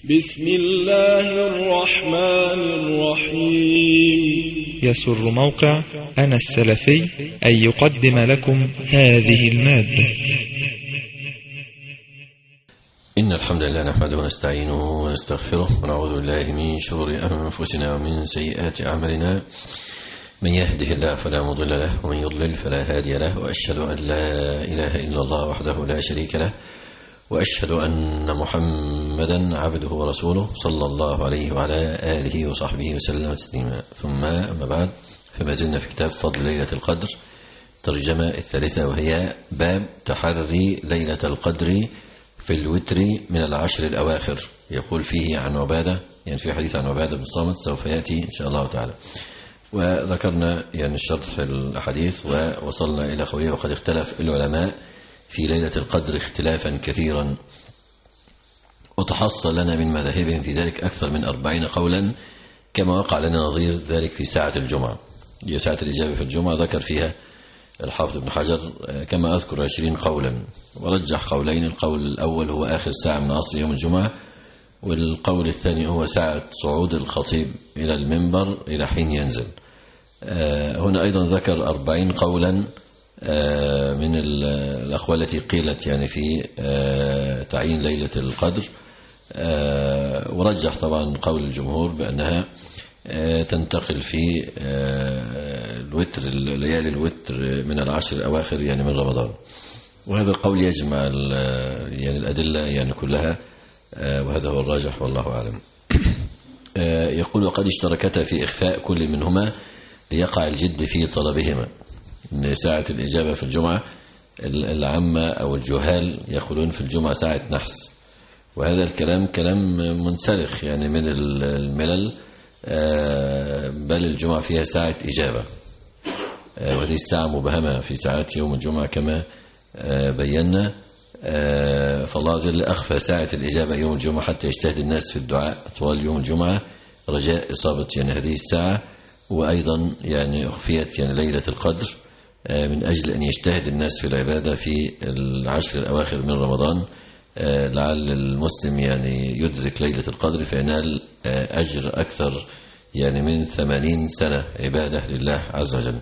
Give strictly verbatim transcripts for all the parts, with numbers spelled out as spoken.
بسم الله الرحمن الرحيم. يسر موقع أنا السلفي أن يقدم لكم هذه المادة. إن الحمد لله نحمده ونستعينه ونستغفره ونعوذ بالله من شرور أنفسنا ومن سيئات أعمالنا. من يهده الله فلا مضل له ومن يضلل فلا هادي له، وأشهد أن لا إله إلا الله وحده لا شريك له، وأشهد أن محمدا عبده ورسوله صلى الله عليه وعلى آله وصحبه وسلم تسليما. ثم أما بعد، فما زلنا في كتاب فضل ليلة القدر، ترجمة الثالثة، وهي باب تحري ليلة القدر في الوتر من العشر الأواخر. يقول فيه عن عبادة، يعني في حديث عن عبادة بن الصامت سوف يأتي إن شاء الله تعالى. وذكرنا يعني شرح الحديث ووصلنا إلى قوله: وقد اختلف العلماء في ليلة القدر اختلافا كثيرا، وتحصل لنا من مذاهبهم في ذلك أكثر من أربعين قولا، كما وقع لنا نظير ذلك في ساعة الجمعة. هي ساعة الإجابة في الجمعة ذكر فيها الحافظ ابن حجر كما أذكر عشرين قولا، ورجح قولين. القول الأول هو آخر ساعة من عصر يوم الجمعة، والقول الثاني هو ساعة صعود الخطيب إلى المنبر إلى حين ينزل. هنا أيضا ذكر أربعين قولا من الأقوال التي قيلت يعني في تعيين ليلة القدر، ورجح طبعا قول الجمهور بأنها تنتقل في الوتر، ليالي الوتر من العشر الأواخر يعني من رمضان. وهذا القول يجمع يعني الأدلة يعني كلها، وهذا هو الراجح والله أعلم. يقول: وقد اشتركتا في إخفاء كل منهما ليقع الجد في طلبهما. من ساعة الإجابة في الجمعة العامة أو الجهال يقولون في الجمعة ساعة نحس، وهذا الكلام كلام منسلخ يعني من الملل، بل الجمعة فيها ساعة إجابة، وهذه الساعة مبهمة في ساعات يوم الجمعة كما بينا. فالله جل أخفى ساعة الإجابة يوم الجمعة حتى يجتهد الناس في الدعاء طوال يوم الجمعة رجاء إصابة يعني هذه الساعة. وأيضا يعني أخفيت يعني ليلة القدر من أجل أن يجتهد الناس في العبادة في العشر الأواخر من رمضان، لعل المسلم يعني يدرك ليلة القدر فينال أجر أكثر يعني من ثمانين سنة عبادة لله عز وجل.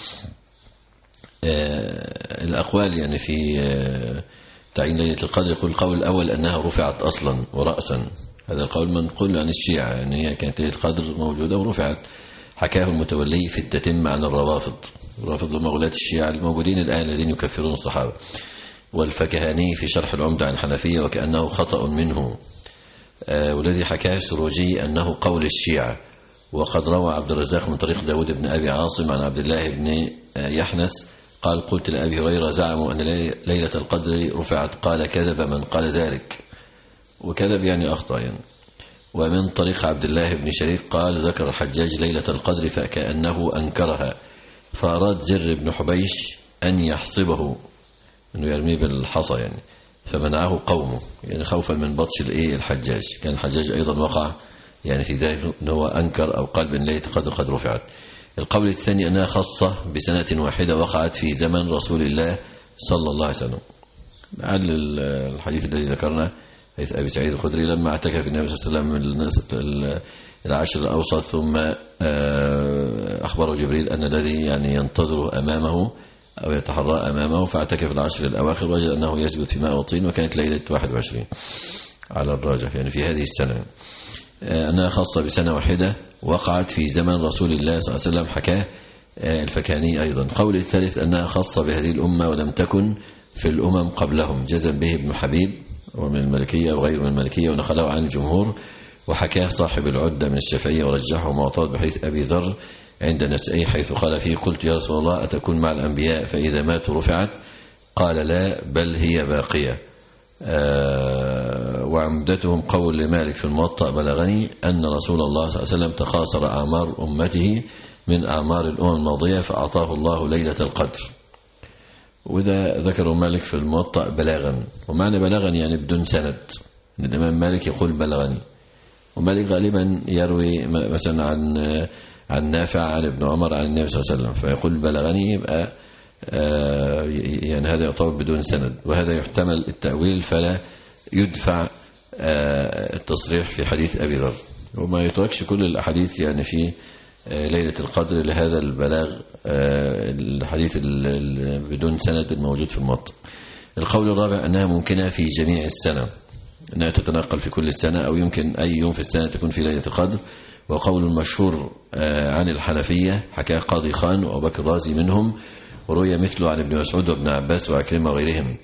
الأقوال يعني في تعيين ليلة القدر، يقول القول الأول أنها رفعت أصلا ورأسا. هذا القول منقول عن الشيعة، يعني هي كانت ليلة القدر موجودة ورفعت. حكاه المتولي في التتمة عن الروافض. الروافض هم غلاة الشيعة الموجودين الآن الذين يكفرون الصحابة. والفكهاني في شرح العمدة عن الحنفية وكأنه خطأ منه. آه والذي حكاه السروجي أنه قول الشيعة. وقد روى عبد الرزاق من طريق داود بن أبي عاصم عن عبد الله بن آه يحنس قال: قلت لأبي هريرة: زعموا أن ليلة القدر رفعت. قال: كذب من قال ذلك. وكذب يعني أخطأ يعني. ومن طريق عبد الله بن شريك قال: ذكر الحجاج ليلة القدر فكأنه أنكرها، فأراد زر بن حبيش أن يحصبه، أنه يرميه بالحصى يعني، فمنعه قومه يعني خوفا من بطش الحجاج. كان الحجاج أيضا وقع يعني في ذلك أنه أنكر أو قال بأن ليلة القدر قد رفعت. القول الثاني أنها خاصة بسنة واحدة وقعت في زمن رسول الله صلى الله عليه وسلم. لعل الحديث الذي ذكرنا حيث أبي سعيد الخدري لما اعتكف النبي صلى الله عليه وسلم العشر الأوسط، ثم أخبره جبريل أن الذي يعني ينتظره أمامه أو يتحرى أمامه، فاعتكف العشر الأواخر وجد أنه يسجد في ماء وطين، وكانت ليلة واحد وعشرين على الراجح يعني في هذه السنة. أنها خاصة بسنة واحدة وقعت في زمن رسول الله صلى الله عليه وسلم، حكاه الفكاني أيضا. قول الثالث أنها خاصة بهذه الأمة ولم تكن في الأمم قبلهم، جزم به ابن حبيب ومن الملكية وغير من الملكية، ونقله عن الجمهور. وحكاه صاحب العدة من الشافعية ورجحه معترض بحيث أبي ذر عند نسائي حيث قال فيه: قلت يا رسول الله أتكون مع الأنبياء فإذا ماتوا رفعت؟ قال: لا، بل هي باقية. آه وعمدتهم قول لمالك في الموطأ: بلغني أن رسول الله صلى الله عليه وسلم تقاصر أعمار أمته من أعمار الأمم الماضية فأعطاه الله ليلة القدر. وده ذكره مالك في الموطأ بلاغا، ومعنى بلاغا يعني بدون سند. الإمام مالك يقول بلغني، ومالك غالبا يروي مثلا عن عن نافع عن ابن عمر عن النبي صلى الله عليه وسلم، فيقول بلغني، يبقى يعني هذا يعتبر بدون سند. وهذا يحتمل التأويل فلا يدفع التصريح في حديث أبي ذر، وما يتركش كل الأحاديث يعني في ليلة القدر لهذا البلاغ الحديث بدون سند الموجود في الموطأ. القول الرابع أنها ممكنة في جميع السنة، أنها تتنقل في كل السنة أو يمكن أي يوم في السنة تكون في ليلة القدر. وقول مشهور عن الحنفية حكاه قاضي خان وأبو بكر الرازي منهم، وروي مثله عن ابن مسعود وابن عباس وعكرمة وغيرهم.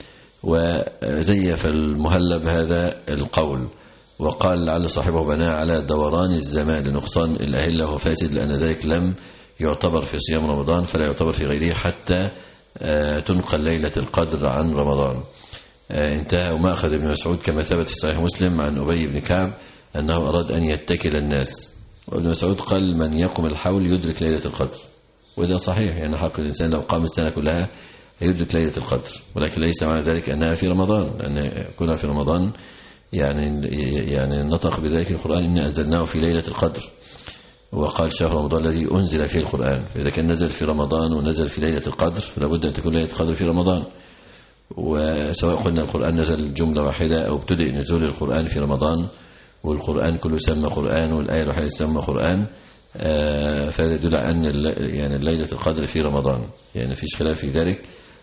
وزيف المهلب هذا القول وقال لعل صاحبه بناه على دوران الزمان لنقصان الأهلة وهو فاسد، لأن ذلك لم يعتبر في صيام رمضان فلا يعتبر في غيره حتى تنقل ليلة القدر عن رمضان. انتهى. وما أخذ ابن مسعود كما ثبت في صحيح مسلم عن أبي بن كعب أنه أراد أن يتكل الناس، وابن مسعود قال من يقم الحول يدرك ليلة القدر، وده صحيح، يعني حق الإنسان لو قام السنة كلها يدرك ليلة القدر، ولكن ليس معنى ذلك أنها في رمضان، لأن كلها في رمضان يعني يعني نطق بذلك القرآن إن أنزلناه في ليلة القدر، وقال شهر رمضان الذي أنزل فيه القرآن. فإذا كان نزل في رمضان ونزل في ليلة القدر فلا بد أن تكون ليلة القدر في رمضان. وسواء قلنا القرآن نزل جملة واحدة أو ابتدأ نزول القرآن في رمضان والقرآن كله سمى قرآن والآية الواحدة سمى قرآن، فهذا يدل على أن يعني ليلة القدر في رمضان، يعني فيش خلاف في ذلك.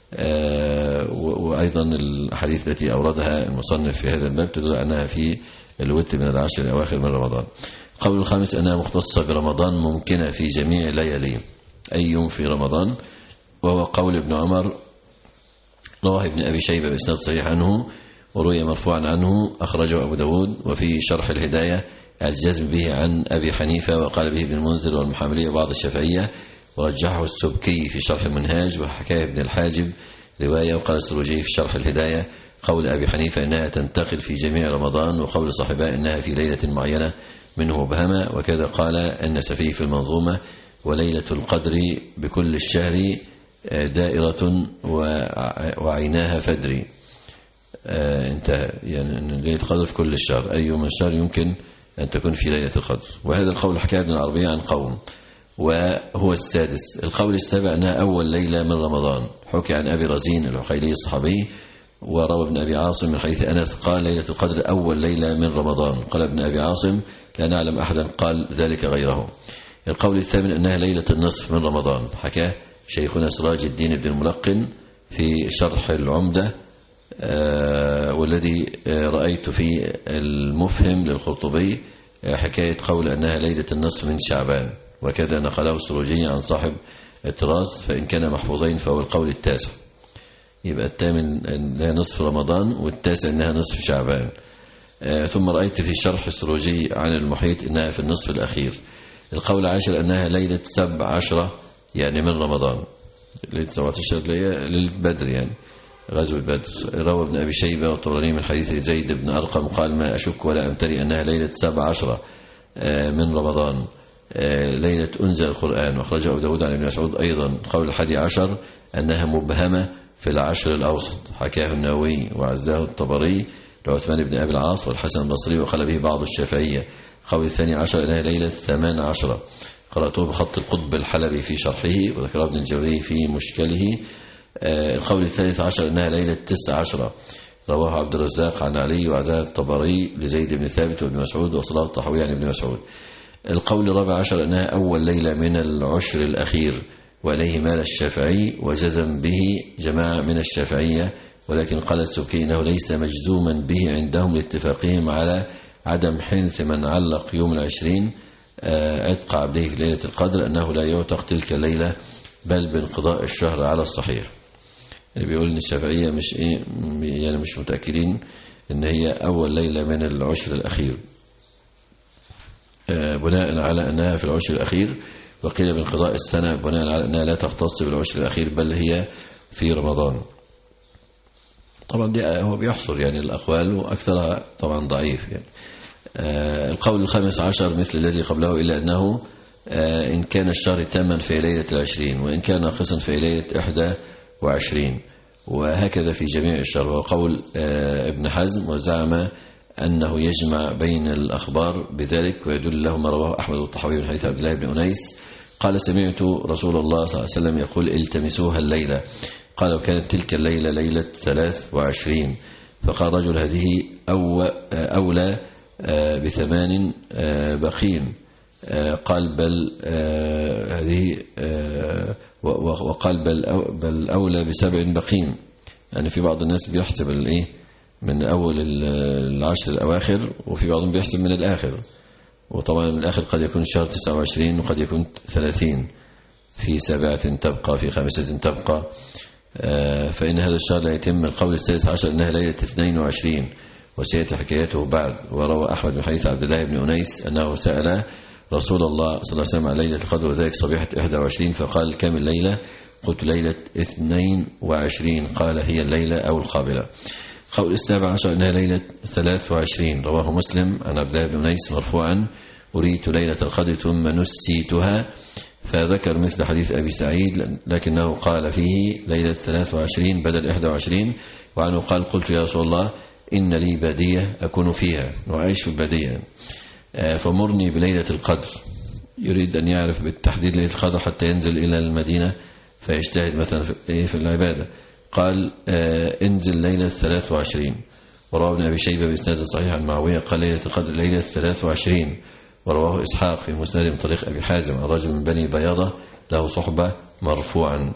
وأيضا الحديث التي أوردها المصنف في هذا الباب تدل أنها في الوتر من العشر الأواخر من رمضان. قول الخامس أنها مختصة برمضان ممكنة في جميع لياليه، أي يوم في رمضان، وهو قول ابن عمر رواه ابن أبي شيبة بإسناد صحيح عنه، وروي مرفوعا عنه أخرجه أبو داود. وفي شرح الهداية الجزم به عن أبي حنيفة وقال به ابن المنذر والمحاملية وبعض الشافعية، ورجحه السبكي في شرح المنهاج، وحكاه ابن الحاجب رواية. وقال السروجي في شرح الهداية قول أبي حنيفة إنها تنتقل في جميع رمضان، وقول صاحبها إنها في ليلة معينة منه مبهمة. وكذا قال النسفي في المنظومة وليلة القدر بكل الشهر دائرة وعيناها فدري. انتهى، يعني ليلة القدر في كل الشهر، أي يوم من الشهر يمكن أن تكون في ليلة القدر. وهذا القول حكاه ابن العربية عن قوم، وهو السادس. القول السابع أنها أول ليلة من رمضان، حكي عن أبي رزين العقيلي الصحابي، وروى ابن أبي عاصم من حديث أنس قال ليلة القدر أول ليلة من رمضان. قال ابن أبي عاصم لا نعلم أحدا قال ذلك غيره. القول الثامن أنها ليلة النصف من رمضان، حكاه شيخنا سراج الدين بن الملقن في شرح العمدة، آه والذي رأيت في المفهم للقرطبي حكاية قول أنها ليلة النصف من شعبان، وكذا نقله السروجي عن صاحب الطراز، فإن كان محفوظين فهو القول التاسع. يبقى الثامن أنها نصف رمضان، والتاسع أنها نصف شعبان. آه ثم رأيت في شرح السروجي عن المحيط أنها في النصف الأخير. القول العاشر أنها ليلة سبع عشرة يعني من رمضان، ليلة سبعة عشر للبدر يعني غزوة بدر. روى ابن أبي شيبة والطبراني من حديث زيد بن أرقم قال ما أشك ولا أمتري أنها ليلة سبع عشرة من رمضان ليلة أنزل القرآن. وأخرجه أبو داود عن ابن مسعود أيضا. قول الحادي عشر أنها مبهمة في العشر الأوسط، حكاه النووي وعزاه الطبري لعثمان بن أبي العاص والحسن البصري، وقال به بعض الشافعية. قول الثاني عشر أنها ليلة ثمان عشرة، قرأته بخط القطب الحلبي في شرحه، وذكره ابن الجوزي في مشكله. القول الثالث عشر أنها ليلة تسع عشرة، رواه عبد الرزاق عن علي وعزاه الطبري لزيد بن ثابت وابن مسعود وصلاة الطحوي عن ابن مسعود. القول الرابع عشر أنها أول ليلة من العشر الأخير، وإليه مال الشافعي وجزم به جماعة من الشافعية، ولكن قال السبكي إنه ليس مجزوما به عندهم لاتفاقهم على عدم حنث من علق يوم العشرين عتق عبده في ليلة القدر، أنه لا يعتق تلك الليلة بل بانقضاء الشهر على الصحيح. اللي بيقول ان الشافعية مش ايه يعني مش متأكدين ان هي اول ليلة من العشر الاخير، بناء على انها في العشر الاخير، وقيل بانقضاء السنة بناء على انها لا تختص بالعشر الاخير بل هي في رمضان. طبعا دي هو بيحصر يعني الاقوال واكثرها طبعا ضعيف يعني. القول الخامس عشر مثل الذي قبله، إلا أنه إن كان الشهر تاما في ليلة العشرين، وإن كان ناقصا في ليلة إحدى وعشرين، وهكذا في جميع الشهر. وقول ابن حزم وزعم أنه يجمع بين الأخبار بذلك، ويدل له ما رواه أحمد والطحاوي من حديث عبد الله بن أنيس قال سمعت رسول الله صلى الله عليه وسلم يقول التمسوها الليلة. قال وكانت تلك الليلة ليلة ثلاث وعشرين، فقال رجل هذه أو أولى بثمان بقين. قال بل هذه وقال بل بل أولى بسبع بقين. يعني في بعض الناس بيحسب الايه من أول العشر الأواخر، وفي بعضهم بيحسب من الآخر، وطبعا من الآخر قد يكون الشهر تسعة وعشرين وقد يكون ثلاثين، في سابعة تبقى، في خامسة تبقى. فإن هذا الشهر لا يتم. القول الثالث عشر أنها ليلة اثنين وعشرين، وسيأتي حكايته بعد. وروى أحمد بن حديث عبد الله بن أنيس أنه سأل رسول الله صلى الله عليه وسلم عن ليلة القدر، وذلك صبيحة إحدى وعشرين، فقال كم الليلة؟ قلت ليلة اثنين وعشرين، قال هي الليلة أو القابلة. قول السابع عشر أنها ليلة ثلاث وعشرين، رواه مسلم عن عبد الله بن أنيس مرفوعا أريت ليلة القدر ثم نسيتها، فذكر مثل حديث أبي سعيد، لكنه قال فيه ليلة ثلاث وعشرين بدل إحدى وعشرين. وعنه قال قلت يا رسول الله إن لي بادية أكون فيها، وعيش في البادية، فمرني بليلة القدر. يريد أن يعرف بالتحديد ليلة القدر حتى ينزل إلى المدينة فيجتهد مثلا في العبادة. قال انزل ليلة ثلاث وعشرين. ورواه ابن أبي شيبة بإسناد صحيح عن معاوية قال ليلة القدر ليلة ثلاث وعشرين. ورواه إسحاق في مسند من طريق أبي حازم عن رجل من بني بياضة له صحبة مرفوعا.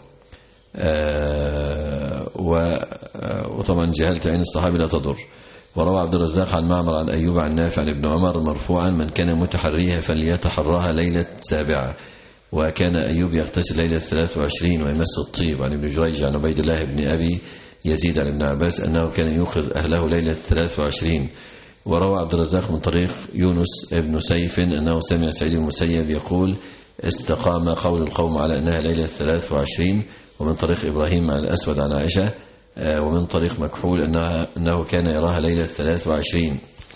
وطبعا جهلت عين الصحابي لا تضر. وروى عبد الرزاق عن معمر عن أيوب عن نافع عن ابن عمر مرفوعا من كان متحريها فليتحرها ليلة سابعة. وكان أيوب يغتسل ليلة ثلاث وعشرين ويمس الطيب. عن ابن جريج عن عبيد الله بن أبي يزيد عن ابن عباس أنه كان يوقظ أهله ليلة ثلاث وعشرين. وروى عبد الرزاق من طريق يونس ابن سيف أنه سمع سعيد المسيب يقول استقام قول القوم على أنها ليلة ثلاث وعشرين. ومن طريق إبراهيم عن الأسود عن عائشة، ومن طريق مكحول أنها أنه كان يراها ليلة ثلاث وعشرين.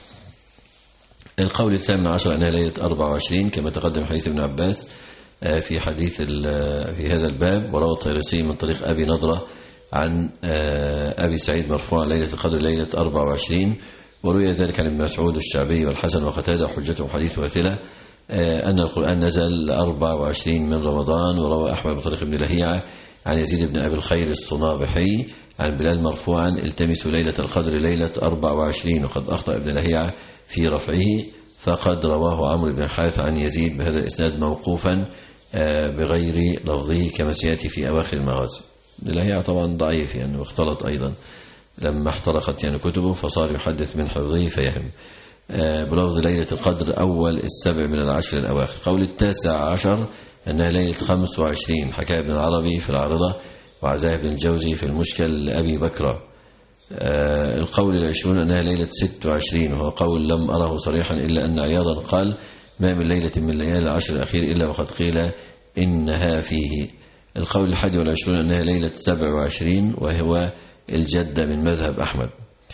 القول الثامن عشر أنها ليلة أربع وعشرين كما تقدم حديث ابن عباس في حديث في هذا الباب. وروى الطيرسي من طريق أبي نضرة عن أبي سعيد مرفوعا ليلة القدر ليلة أربع وعشرين. وروي ذلك عن ابن مسعود الشعبي والحسن وقتادة حجته حديث واثلة أن القرآن نزل أربع وعشرين من رمضان. وروى أحمد من طريق ابن لهيعة عن يزيد بن أبي الخير الصنابحي عن بلال مرفوعا التمسوا ليلة القدر ليلة أربع وعشرين. وقد أخطأ ابن لهيعة في رفعه، فقد رواه عمرو بن الحارث عن يزيد بهذا الإسناد موقوفا بغير لفظه كما سيأتي في أواخر المغازي. ابن لهيعة طبعا ضعيف يعني، واختلط أيضا لما احترقت يعني كتبه فصار يحدث من حفظه فيهم. بلفظ ليلة القدر أول السبع من العشر الأواخر. قول التاسع عشر أنها ليلة خمس وعشرين حكى ابن العربي في العارضة وعزاه ابن الجوزي في المشكل لأبي بكرة. القول العشرون أنها ليلة ست وعشرين، وهو قول لم أره صريحا إلا أن عياضا قال ما من ليلة من ليالي العشر الأخير إلا وقد قيل إنها فيه. القول الحادي والعشرون أنها ليلة سبع وعشرين، وهو الجدة من مذهب أحمد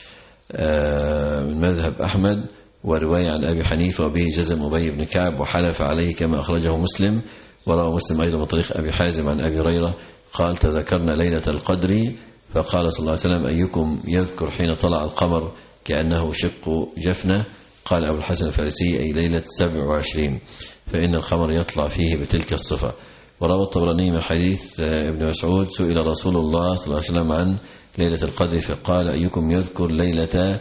من مذهب أحمد ورواية عن أبي حنيفة وبه جزم أبي بن كعب وحلف عليه كما أخرجه مسلم. وروى مسلم أيضا من طريق أبي حازم عن أبي هريرة قال تذكرنا ليلة القدر فقال صلى الله عليه وسلم أيكم يذكر حين طلع القمر كأنه شق جفنة؟ قال أبو الحسن الفارسي أي ليلة سبع وعشرين فإن القمر يطلع فيه بتلك الصفة. وروى الطبراني من حديث ابن مسعود سئل رسول الله صلى الله عليه وسلم عن ليلة القدر فقال أيكم يذكر ليلة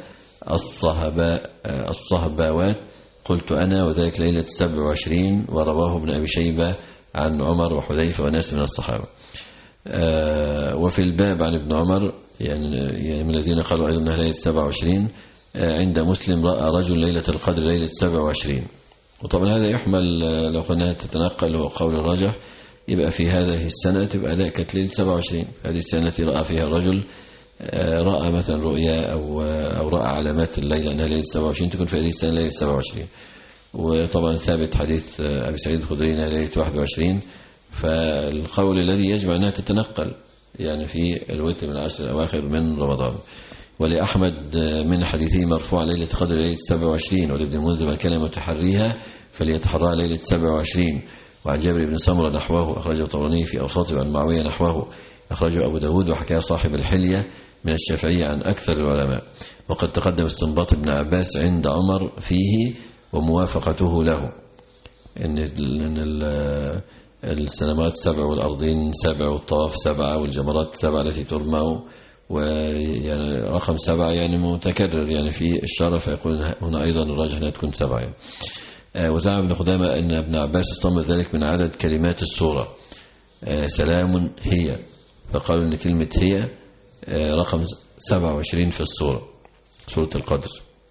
الصهباوات؟ قلت أنا، وذلك ليلة سبع وعشرين. ورواه ابن أبي شيبة عن عمر وحذيفة وناس من الصحابة. وفي الباب عن ابن عمر يعني من الذين قالوا أيضا أنها ليلة سبع وعشرين عند مسلم رأى رجل ليلة القدر ليلة سبع وعشرين. وطبعا هذا يحمل لو قلنا تتنقل هو قول الرجح، يبقى في هذه السنة تبقى لا كانت ليلة سبع وعشرين. هذه السنة التي رأى فيها الرجل رأى مثلا رؤيا أو أو رأى علامات الليلة أنها ليلة سبع وعشرين تكون في هذه السنة ليلة سبع وعشرين. وطبعا ثابت حديث أبي سعيد الخدري أنها ليلة واحد وعشرين. فالقول الذي يجب أنها تتنقل يعني في الوتر من العشر الأواخر من رمضان. ولأحمد من حديثه مرفوع ليلة قدر ليلة سبع وعشرين. ولابن المنذر من كان متحريها فليتحرى ليلة سبع وعشرين. وعن جابر بن سمرة نحوه أخرجه الطبراني في أوساطه، وعن معاوية نحوه أخرجه أبو داود وحكى صاحب الحلية من الشافعية عن أكثر العلماء. وقد تقدم استنباط ابن عباس عند عمر فيه وموافقته له إن السنوات سبع والأرضين سبع والطواف سبعة والجمرات سبعة التي ترمى ويعني رقم سبعة يعني متكرر يعني في الشرع، فيقول هنا أيضا الراجح أنها تكون سبعة يعني. وزعم ابن خدامة أن ابن عباس استنبط ذلك من عدد كلمات السورة سلام هي، فقالوا أن كلمة هي رقم سبعة وعشرين في السورة، سورة القدر.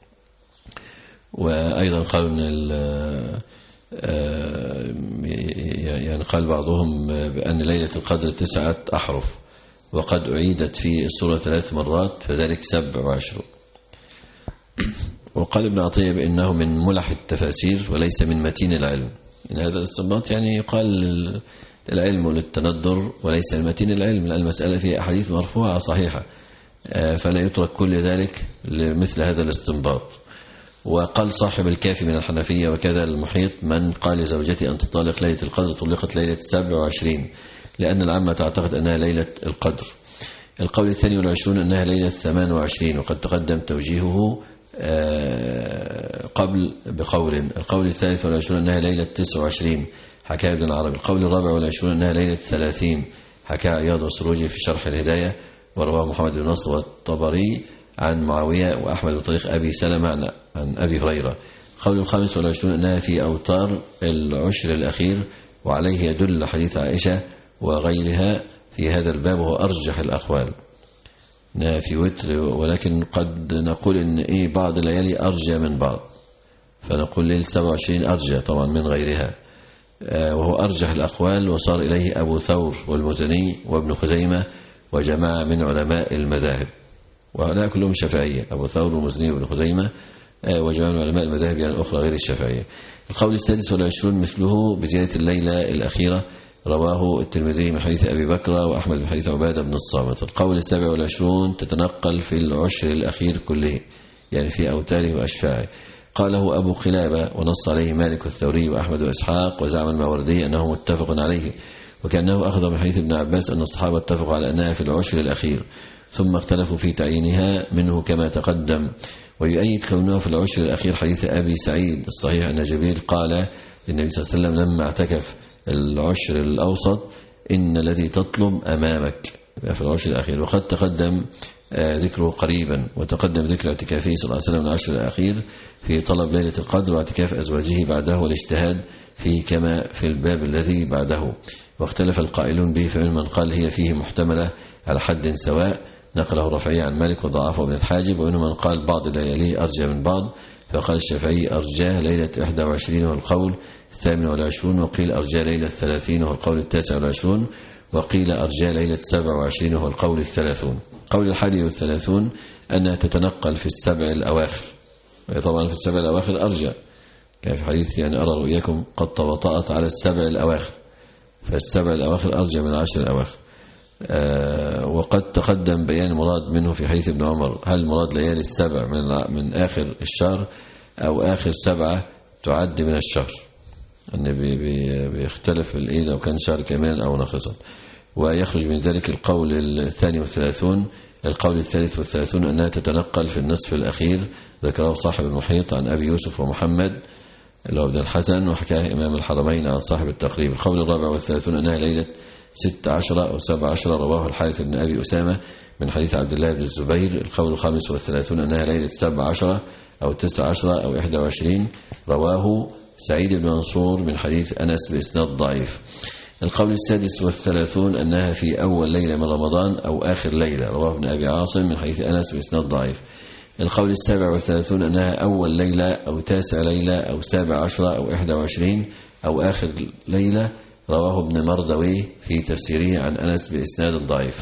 وأيضا قالوا أن يعني قال بعضهم بأن ليلة القدر تسعة أحرف، وقد أعيدت في السورة ثلاث مرات فذلك سبع وعشر. وقال ابن عطية بأنه من ملح التفاسير وليس من متين العلم، إن هذا الاستنباط يعني يقال العلم للتندر وليس المتين العلم، لأن المسألة فيها أحاديث مرفوعة صحيحة، فلا يترك كل ذلك لمثل هذا الاستنباط. وقال صاحب الكافي من الحنفية وكذا المحيط من قال لزوجتي أن تطلق ليلة القدر طلقت ليلة سبع وعشرين، لأن العامة تعتقد أنها ليلة القدر. القول الثاني والعشرون أنها ليلة ثمان وعشرين، وقد تقدم توجيهه قبل بقول. القول الثالث والعشرون أنها ليلة تسع وعشرين، حكى ابن العربي. القول الرابع والعشرون أنها ليلة ثلاثين، حكى عياض والسروجي في شرح الهداية، ورواه محمد بن نصر والطبري عن معاوية وأحمد بطريق أبي سلمة عن أبي هريرة. القول الخامس والعشرون أنها في أوتار العشر الأخير، وعليه يدل حديث عائشة وغيرها في هذا الباب، وهو أرجح الأقوال أنها في وتر، ولكن قد نقول إن إيه بعض الليالي أرجى من بعض، فنقول ليلة سبعة وعشرين أرجى طبعا من غيرها، وهو أرجح الأقوال، وصار إليه أبو ثور والمزني وابن خزيمة وجماعة من علماء المذاهب، وهؤلاء كلهم شافعية، أبو ثور والمزني وابن خزيمة وجماعة من علماء المذاهب يعني الأخرى غير الشافعية. القول السادس والعشرون مثله بزيادة الليلة الأخيرة، رواه الترمذي من حديث أبي بكر وأحمد من حديث عبادة بن الصامت. القول السابع والعشرون تتنقل في العشر الأخير كله، يعني في أوتاره وأشفاعه. قاله أبو قلابة ونص عليه مالك الثوري وأحمد وإسحاق، وزعم الماوردي أنه متفق عليه، وكأنه أخذ من حديث ابن عباس أن الصحابة اتفقوا على أنها في العشر الأخير، ثم اختلفوا في تعيينها منه كما تقدم. ويؤيد كونه في العشر الأخير حديث أبي سعيد الصحيح أن جبريل قال للنبي صلى الله عليه وسلم لما اعتكف العشر الأوسط إن الذي تطلب أمامك في العشر الأخير. وقد تقدم ذكره قريبا، وتقدم ذكر اعتكافه صلى الله عليه وسلم العشر الأخير في طلب ليلة القدر واعتكاف أزواجه بعده والاجتهاد فيه كما في الباب الذي بعده. واختلف القائلون به، فمن من قال هي فيه محتملة على حد سواء، نقله الرفعي عن مالك وضعفه ابن الحاجب، ومن من قال بعض الليالي أرجى من بعض، فقال الشافعي أرجاه ليلة إحدى وعشرين وهو القول الثامن والعشرون، وقيل أرجاه ليلة الثلاثين وهو القول التاسع والعشرون، وقيل أرجاه ليلة سبع وعشرين وهو القول الثلاثون. قول الحادي والثلاثون أنها تتنقل في السبع الأواخر، طبعا في السبع الأواخر أرجى، كان في حديث يعني أرى رؤياكم قد تبطأت على السبع الأواخر، فالسبع الأواخر أرجى من العشر الأواخر. آه وقد تقدم بيان مراد منه في حديث ابن عمر، هل مراد ليالي السبع من من آخر الشهر أو آخر سبعة تعد من الشهر؟ النبي بيختلف الإيه لو كان شهر كاملا أو ناقصا. ويخرج من ذلك القول الثاني والثلاثون. القول الثالث والثلاثون أنها تتنقل في النصف الأخير، ذكره صاحب المحيط عن أبي يوسف ومحمد اللي هو ابن الحسن، وحكاه إمام الحرمين عن صاحب التقريب. القول الرابع والثلاثون أنها ليلة ست عشرة أو سبع عشرة، رواه الحارث بن أبي أسامة من حديث عبد الله بن الزبير. القول الخامس والثلاثون أنها ليلة سبع عشرة أو تسع عشرة أو إحدى وعشرين، رواه سعيد بن منصور من حديث أنس بإسناد ضعيف. القول السادس والثلاثون أنها في أول ليلة من رمضان أو آخر ليلة، رواه ابن أبي عاصم من حديث أنس بإسناد ضعيف. القول السابع والثلاثون أنها أول ليلة أو تاسع ليلة أو سابع عشرة أو إحدى وعشرين أو آخر ليلة، رواه ابن مردوي في تفسيره عن أنس بإسناد ضعيف.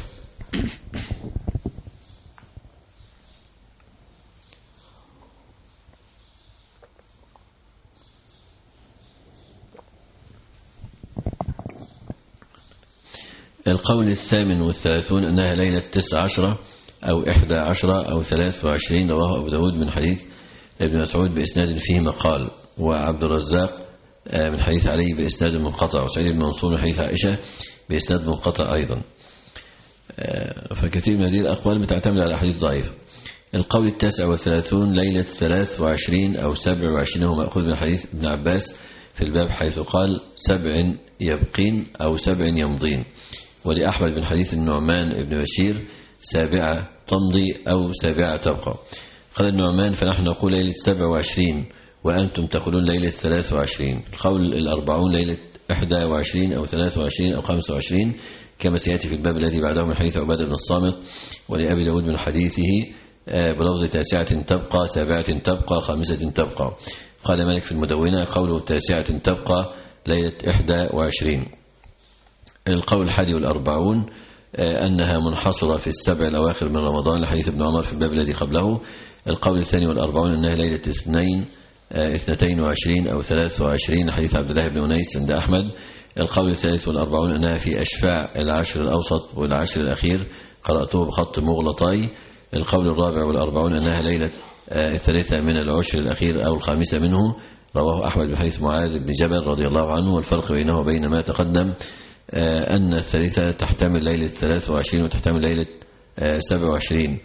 القول الثامن والثلاثون أنها ليلة تسع عشرة أو إحدى عشرة أو ثلاث وعشرين، رواه أبو داود من حديث ابن مسعود بإسناد فيه مقال، وعبد الرزاق من حديث علي بإسناد منقطع، وسعيد بن منصور من حديث عائشة بإسناد منقطع أيضا. فكثير من هذه الأقوال بتعتمد على أحاديث ضعيفة. القول التاسع والثلاثون ليلة ثلاث وعشرين أو سبع وعشرين، هو مأخوذ من حديث ابن عباس في الباب حيث قال سبع يبقين أو سبع يمضين. ولأحمد بن حديث النعمان بن بشير سابعة تمضي أو سابعة تبقى. قال النعمان فنحن نقول ليلة سبع وعشرين وأنتم تقولون ليلة ثلاث وعشرين. القول الأربعون ليلة إحدى وعشرين أو ثلاث وعشرين أو خمس وعشرين كما سيأتي في الباب الذي بعده من حديث عبادة بن الصامت، ولأبي داود من حديثه بلفظ تاسعة تبقى سابعة تبقى خامسة تبقى. قال مالك في المدونة قوله تاسعة تبقى ليلة إحدى وعشرين. القول الحادي والأربعون أنها منحصرة في السبع الأواخر من رمضان لحديث ابن عمر في الباب الذي قبله. القول الثاني والأربعون أنها ليلة اثنين اثنتين وعشرين أو ثلاث وعشرين حديث عبد الله بن أنيس عند أحمد. القول الثالث والأربعون أنها في أشفاع العشر الأوسط والعشر الأخير، قرأته بخط مغلطاي. القول الرابع والأربعون أنها ليلة الثالثة من العشر الأخير أو الخامسة منه، رواه أحمد بحديث معاذ بن جبل رضي الله عنه. والفرق بينه وبين ما تقدم أن الثالثة تحتمل ليلة ثلاث وعشرين وتحتمل ليلة سبع وعشرين،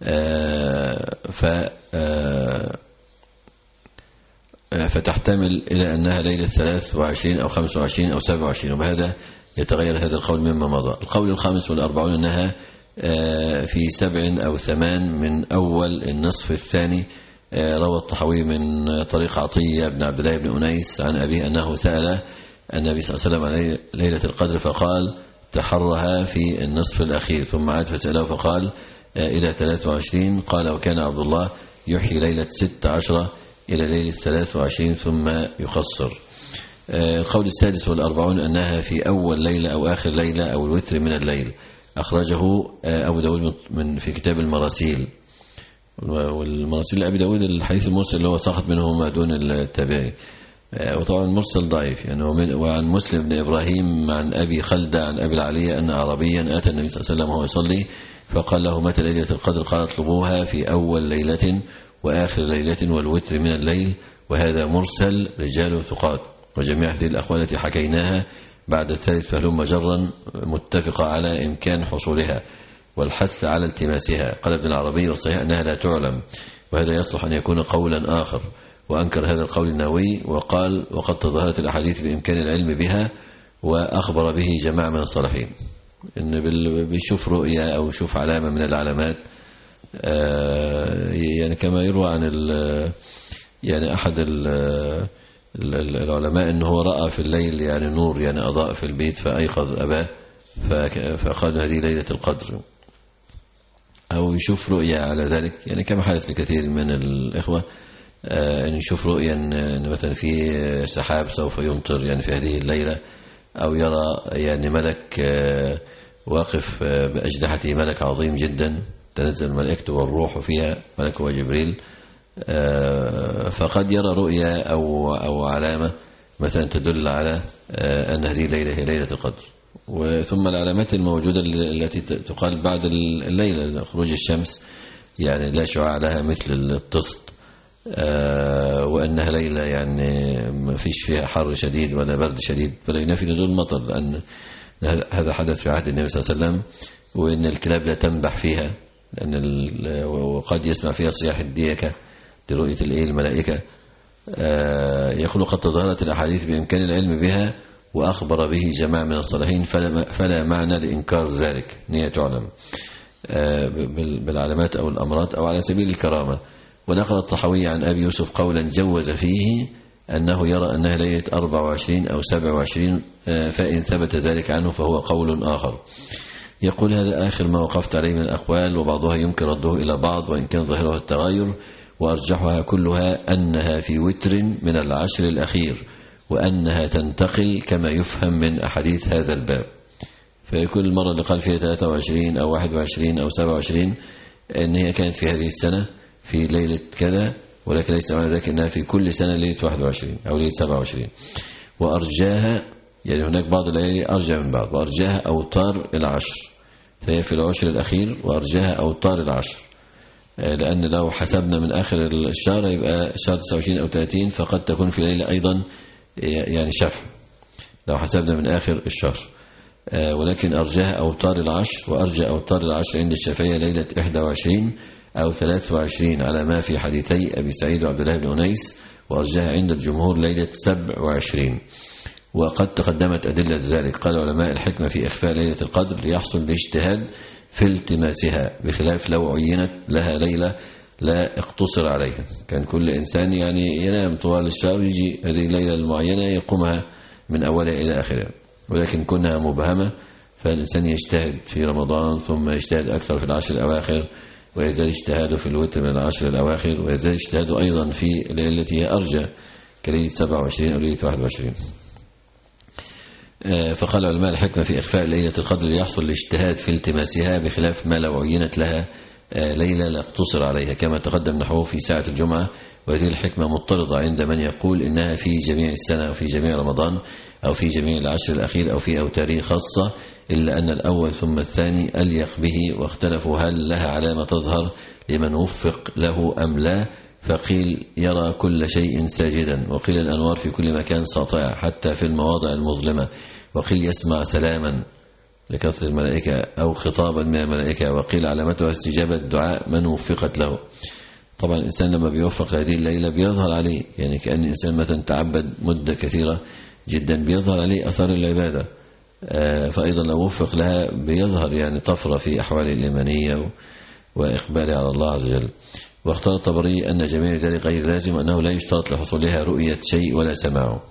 ف فتحتمل إلى أنها ليلة ثلاث وعشرين أو خمس وعشرين أو سبع وعشرين، وبهذا يتغير هذا القول مما مضى. القول الخامس والأربعون أنها في سبع أو ثمان من أول النصف الثاني. روى الطحاوي من طريق عطية بن عبد الله بن أنيس عن أبيه أنه سأل النبي صلى الله عليه وسلم عن ليلة القدر فقال تحرها في النصف الأخير، ثم عاد فسأله فقال إلى ثلاث وعشرين. قال وكان عبد الله يحيي ليلة ست عشرة إلى ليلة ثلاث وعشرين ثم يقصر. القول السادس والأربعون أنها في أول ليلة أو آخر ليلة أو الوتر من الليل، أخرجه أبو داود من في كتاب المراسيل. والمراسيل لأبي داود الحديث المرسل اللي هو ساقط منه ما دون التابعي، وطبعا المرسل ضعيف يعني. وعن مسلم بن إبراهيم عن أبي خلدة عن أبي العلية أن عربيا أتى النبي صلى الله عليه وسلم وهو يصلي فقال له متى ليلة القدر؟ قال اطلبوها في أول ليلة وآخر ليلة والوتر من الليل، وهذا مرسل رجاله ثقات. وجميع هذه الأقوال التي حكيناها بعد الثالث فهلم جرا متفقة على إمكان حصولها والحث على التماسها. قال ابن العربي والصحيح أنها لا تعلم، وهذا يصلح أن يكون قولا آخر. وأنكر هذا القول النووي وقال وقد تظاهرت الأحاديث بإمكان العلم بها وأخبر به جماعة من الصالحين. إن بيشوف رؤية أو يشوف علامة من العلامات، يعني كما يروى عن يعني أحد العلماء أنه هو رأى في الليل يعني نور يعني أضاء في البيت فأيقظ أباه فقال هذه ليلة القدر، أو يشوف رؤية على ذلك يعني كما حدث لكثير من الإخوة أن يشوف رؤيا أن مثلا في سحاب سوف يمطر يعني في هذه الليلة، أو يرى يعني ملك واقف بأجنحته، ملك عظيم جدا تنزل الملائكة والروح فيها، ملك وجبريل. فقد يرى رؤيا أو أو علامة مثلا تدل على أن هذه الليلة هي ليلة القدر. وثم العلامات الموجودة التي تقال بعد الليلة خروج الشمس يعني لا شعاع لها مثل الطست، وأنها ليلة يعني ما فيش فيها حر شديد ولا برد شديد ولا ينافي نزول المطر، لأن هذا حدث في عهد النبي صلى الله عليه وسلم. وأن الكلاب لا تنبح فيها لأن وقد يسمع فيها صياح الديكة لرؤية الملائكة. يقول قد تظاهرت الأحاديث بإمكان العلم بها وأخبر به جماعة من الصالحين فلا معنى لإنكار ذلك، نية تعلم بالعلامات أو الأمراض أو على سبيل الكرامة. ونقل الطحاوي عن أبي يوسف قولا جوز فيه أنه يرى أنها ليلة أربع وعشرين أو سبع وعشرين، فإن ثبت ذلك عنه فهو قول آخر. يقول هذا آخر ما وقفت عليه من الأقوال، وبعضها يمكن رده إلى بعض وإن كان ظاهرها التغاير، وأرجحها كلها أنها في وتر من العشر الأخير، وأنها تنتقل كما يفهم من أحاديث هذا الباب. فيكون المرة اللي قال فيها ثلاثة وعشرين أو واحد وعشرين أو سبع وعشرين أن هي كانت في هذه السنة في ليلة كذا، ولكن ليس معنى ذلك أنها في كل سنة ليلة واحد وعشرين أو ليلة سبع وعشرين. وأرجاها يعني هناك بعض الليالي أرجى من بعض، وأرجاها أوتار العشر، فهي في العشر الأخير وأرجاها أوتار العشر، لأن لو حسبنا من آخر الشهر يبقى شهر تسعة وعشرين أو ثلاثين، فقد تكون في ليلة أيضا يعني شفع لو حسبنا من آخر الشهر. ولكن أرجاها أوتار العشر، وأرجى أوتار العشر عند الشافعية ليلة إحدى وعشرين أو ثلاث وعشرين على ما في حديثي أبي سعيد وعبد الله بن أنيس، وأرجاها عند الجمهور ليلة سبع وعشرين. وقد تقدمت أدلة ذلك. قال علماء الحكمة في إخفاء ليلة القدر ليحصل الاجتهاد في التماسها، بخلاف لو عينت لها ليلة لا اقتصر عليها. كان كل إنسان يعني ينام طوال الشهر، يجي هذه الليلة المعينة يقومها من أولها إلى آخرها، ولكن كونها مبهمة فالإنسان يجتهد في رمضان ثم يجتهد أكثر في العشر الأواخر، ويزال اجتهاده في الوتر من العشر الأواخر، ويزال اجتهاده أيضا في الليلة التي هي أرجى كليلة سبعة وعشرين أو ليلة واحد وعشرين. فقال علماء الحكمة في إخفاء ليلة القدر ليحصل الاجتهاد في التماسها، بخلاف ما لو عينت لها ليلة لا اقتصر عليها، كما تقدم نحوه في ساعة الجمعة. وهذه الحكمة مضطردة عند من يقول إنها في جميع السنة أو في جميع رمضان أو في جميع العشر الأخير أو في أوتاريه خاصة، إلا أن الأول ثم الثاني أليق به، واختلفوا هل لها علامة تظهر لمن وفق له أم لا. فقيل يرى كل شيء ساجدا، وقيل الأنوار في كل مكان ساطعة حتى في المواضع المظلمة، وقيل يسمع سلاما لكثرة الملائكة أو خطابا من الملائكة، وقيل علامتها استجابة الدعاء من وفقت له. طبعا الإنسان لما بيوفق هذه الليلة بيظهر عليه، يعني كأن الإنسان مثلا تعبد مدة كثيرة جدا بيظهر عليه أثر العبادة، فأيضا لو وفق لها بيظهر يعني طفرة في أحوال الإيمانية وإقباله على الله عز وجل. واختار الطبري أن جميع ذلك غير لازم، أنه لا يشترط لحصولها رؤية شيء ولا سماعه،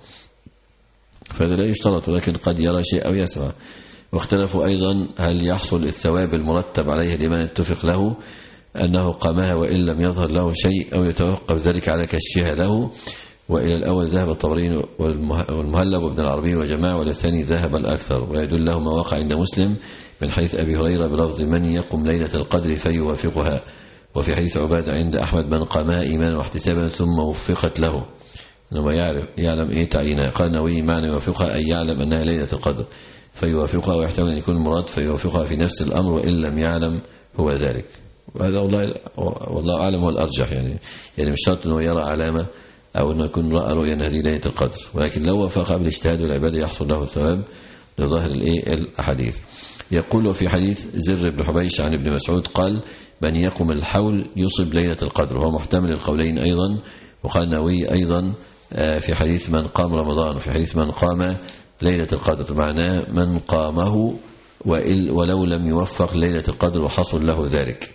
فهذا لا يشترط، ولكن قد يرى شيء أو يسمع. واختلفوا أيضا هل يحصل الثواب المرتب عليه لمن اتفق له أنه قامها وإن لم يظهر له شيء، أو يتوقف ذلك على كشفها له. وإلى الأول ذهب الطبري والمهلب وابن العربي وجماعة، وللثاني ذهب الأكثر. ويدل له ما وقع عند مسلم من حيث أبي هريرة بلفظ من يقم ليلة القدر فيوافقها، وفي حديث عبادة عند أحمد من قامها إيمانا واحتسابا ثم وفقت له، إنما يعرف يعلم إيه تعيينها. قال نووي معنى يوافقها أي يعلم أنها ليلة القدر فيوافقها، ويحتمل أن يكون المراد فيوافقها في نفس الأمر وإن لم يعلم هو ذلك. وهذا والله والله أعلم هو الأرجح، يعني يعني مش شرط أنه يرى علامة أو أنه يكون رأى رؤيا أن هذه ليلة القدر، ولكن لو وافق بالاجتهاد والعبادة يحصل له الثواب لظاهر الإيه الأحاديث. يقول في حديث زر بن حبيش عن ابن مسعود قال من يقم الحول يصب ليلة القدر، وهو محتمل القولين أيضا. وقال نووي أيضا في حديث من قام رمضان وفي حديث من قام ليلة القدر، معناه من قامه ولو لم يوفق ليلة القدر وحصل له ذلك،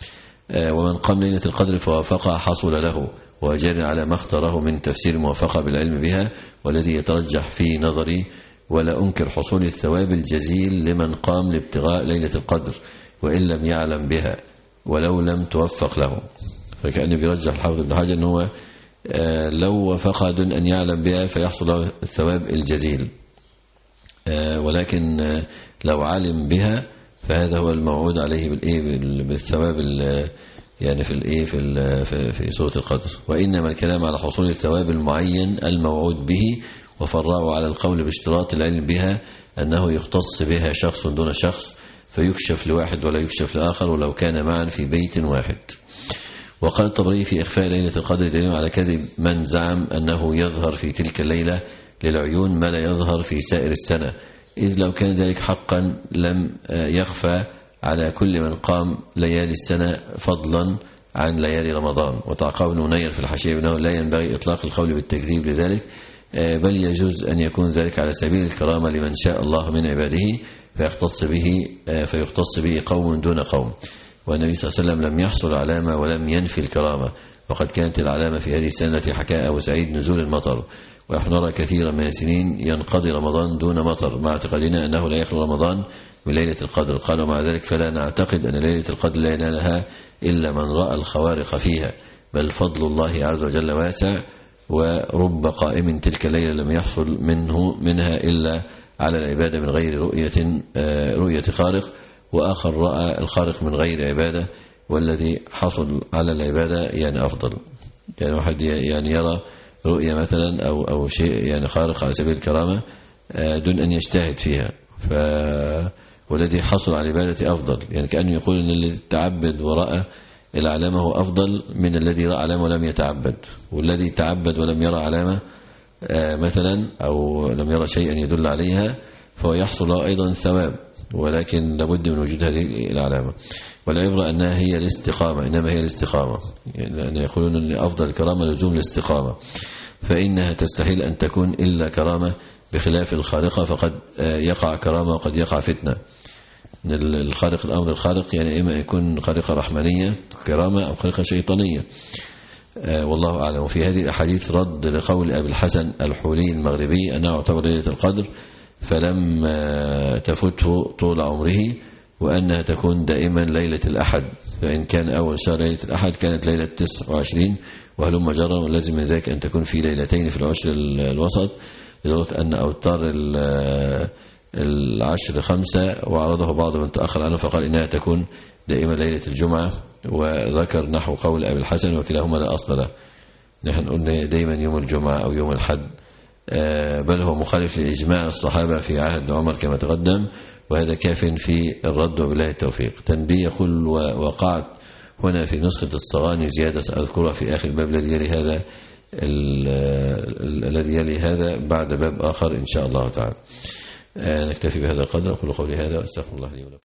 ومن قام ليلة القدر فوافقها حصل له. وجرى على ما اختاره من تفسير الموافقة بالعلم بها، والذي يترجح في نظري ولا أنكر حصول الثواب الجزيل لمن قام لابتغاء ليلة القدر وإن لم يعلم بها ولو لم توفق له. فكأنه بيرجح الحافظ ابن حجر أنه لو وافق دون أن يعلم بها فيحصل له الثواب الجزيل، ولكن لو علم بها فهذا هو الموعود عليه بالإيه بالثواب يعني في الإيه في في سورة القدر. وإنما الكلام على حصول الثواب المعين الموعود به، وفرعوا على القول باشتراط العلم بها أنه يختص بها شخص دون شخص، فيكشف لواحد ولا يكشف لآخر ولو كان معا في بيت واحد. وقال الطبري في إخفاء ليلة القدر دليل على كذب من زعم أنه يظهر في تلك الليلة للعيون ما لا يظهر في سائر السنة، إذ لو كان ذلك حقا لم يخفى على كل من قام ليالي السنة فضلا عن ليالي رمضان. وتعقب ابن منير في الحاشية أنه لا ينبغي إطلاق القول بالتكذيب لذلك، بل يجوز أن يكون ذلك على سبيل الكرامة لمن شاء الله من عباده فيختص به فيختص به قوم دون قوم. والنبي صلى الله عليه وسلم لم يحصل علامة ولم ينفي الكرامة، وقد كانت العلامة في هذه السنة حكاء أبو سعيد نزول المطر، ونحن نرى كثيرا من السنين ينقضي رمضان دون مطر مع اعتقادنا أنه لا يخلو رمضان من ليلة القدر. قالوا مع ذلك فلا نعتقد أن ليلة القدر لا ينالها إلا من رأى الخوارق فيها، بل فضل الله عز وجل واسع، ورب قائم تلك الليلة لم يحصل منه منها إلا على العبادة من غير رؤية رؤية خارق، وآخر رأى الخارق من غير عبادة، والذي حصل على العبادة يعني أفضل. يعني واحد يعني يرى رؤية مثلا أو أو شيء يعني خارق على سبيل الكرامة دون أن يجتهد فيها، ف والذي حصل على العبادة أفضل. يعني كأنه يقول أن الذي تعبد ورأى العلامة هو أفضل من الذي رأى علامة ولم يتعبد، والذي تعبد ولم يرى علامة مثلا أو لم يرى شيئا يدل عليها فهو يحصل له أيضا ثواب، ولكن لابد من وجود هذه العلامة. والعبرة أنها هي الاستقامة، إنما هي الاستقامة، يعني يقولون أن أفضل الكرامة لزوم الاستقامة، فإنها تستحيل أن تكون إلا كرامة، بخلاف الخارقة فقد يقع كرامة وقد يقع فتنة. الخارق الأمر الخارق يعني إما يكون خارقة رحمانية كرامة أو خارقة شيطانية، والله أعلم. وفي هذه الأحاديث رد لقول أبي الحسن الحولي المغربي أنه اعتبر ليلة القدر فلم تفته طول عمره، وأنها تكون دائما ليلة الأحد، فإن كان أول شهر ليلة الأحد كانت ليلة تسعة وعشرين وهلم جرا، ولازم من ذلك أن تكون في ليلتين في العشر الوسط، لدرجة أن أوتار العشر خمسة، وعرضه بعض من تأخر عنه فقال إنها تكون دائما ليلة الجمعة، وذكر نحو قول أبي الحسن وكلاهما لا أصل له. نحن قلنا دائما يوم الجمعة أو يوم الحد، بل هو مخالف لإجماع الصحابة في عهد عمر كما تقدم، وهذا كاف في الرد وبالله التوفيق. تنبيه يقول وقعت هنا في نسخة الصغاني زيادة سأذكرها في آخر الباب الذي يلي هذا الذي يلي هذا بعد باب آخر إن شاء الله تعالى. نكتفي بهذا القدر، أقول قولي هذا وأستغفر الله لي ولكم.